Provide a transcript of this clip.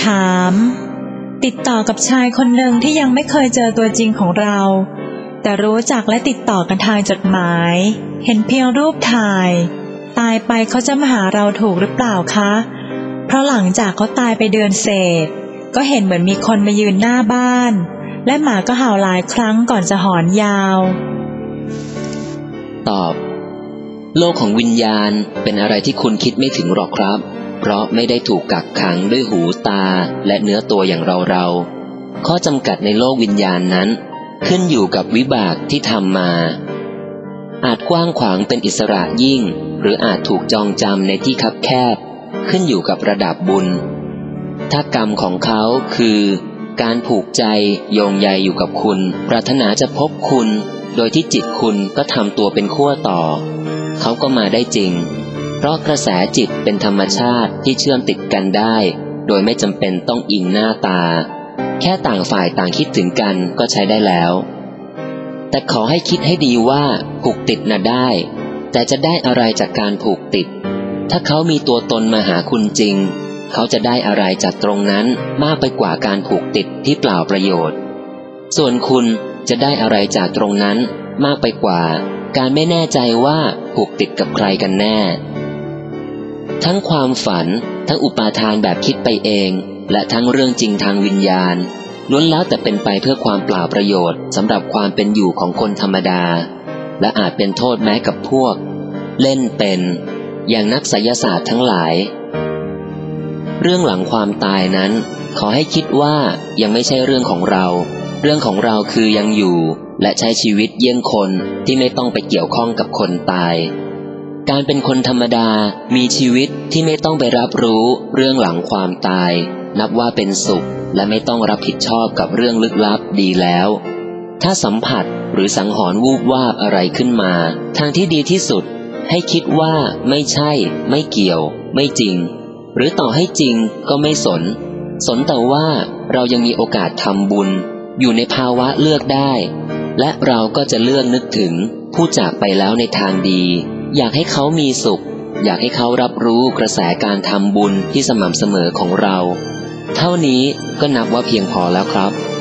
ถามติดต่อกับชายคนหนึ่งที่ยังไม่เคยเจอตัวจริงของเราแต่รู้จักและติดต่อกันทางจดหมายเห็นเพียงรูปถ่ายตายไปเขาจะมาหาเราถูกหรือเปล่าคะเพราะหลังจากเขาตายไปเดือนเศษก็เห็นเหมือนมีคนมายืนหน้าบ้านและหมาก็เห่าหลายครั้งก่อนจะหอนยาวตอบโลกของวิญญาณเป็นอะไรที่คุณคิดไม่ถึงหรอกครับเพราะไม่ได้ถูกกักขังด้วยหูตาและเนื้อตัวอย่างเราข้อจำกัดในโลกวิญญาณนั้นขึ้นอยู่กับวิบากที่ทำมาอาจกว้างขวางเป็นอิสระยิ่งหรืออาจถูกจองจำในที่คับแคบขึ้นอยู่กับระดับบุญถ้ากรรมของเขาคือการผูกใจโยงใยอยู่กับคุณปรารถนาจะพบคุณโดยที่จิตคุณก็ทำตัวเป็นขั้วต่อเขาก็มาได้จริงเพราะกระแสจิตเป็นธรรมชาติที่เชื่อมติดกันได้โดยไม่จำเป็นต้องอิงหน้าตาแค่ต่างฝ่ายต่างคิดถึงกันก็ใช้ได้แล้วแต่ขอให้คิดให้ดีว่าผูกติดน่ะได้แต่จะได้อะไรจากการผูกติดถ้าเขามีตัวตนมาหาคุณจริงเขาจะได้อะไรจากตรงนั้นมากไปกว่าการผูกติดที่เปล่าประโยชน์ส่วนคุณจะได้อะไรจากตรงนั้นมากไปกว่าการไม่แน่ใจว่าผูกติดกับใครกันแน่ทั้งความฝันทั้งอุปาทานแบบคิดไปเองและทั้งเรื่องจริงทางวิญญาณล้วนแล้วแต่เป็นไปเพื่อความเปล่าประโยชน์สำหรับความเป็นอยู่ของคนธรรมดาและอาจเป็นโทษแม้กับพวกเล่นเป็นอย่างนักไสยศาสตร์ทั้งหลายเรื่องหลังความตายนั้นขอให้คิดว่ายังไม่ใช่เรื่องของเราเรื่องของเราคือยังอยู่และใช้ชีวิตเยี่ยงคนที่ไม่ต้องไปเกี่ยวข้องกับคนตายการเป็นคนธรรมดามีชีวิตที่ไม่ต้องไปรับรู้เรื่องหลังความตายนับว่าเป็นสุขและไม่ต้องรับผิดชอบกับเรื่องลึกลับดีแล้วถ้าสัมผัสหรือสังหรณ์วูบวาบอะไรขึ้นมาทางที่ดีที่สุดให้คิดว่าไม่ใช่ไม่เกี่ยวไม่จริงหรือต่อให้จริงก็ไม่สนแต่ว่าเรายังมีโอกาสทำบุญอยู่ในภาวะเลือกได้และเราก็จะเลือกนึกถึงผู้จากไปแล้วในทางดีอยากให้เขามีสุขอยากให้เขารับรู้กระแสการทำบุญที่สม่ำเสมอของเราเท่านี้ก็นับว่าเพียงพอแล้วครับ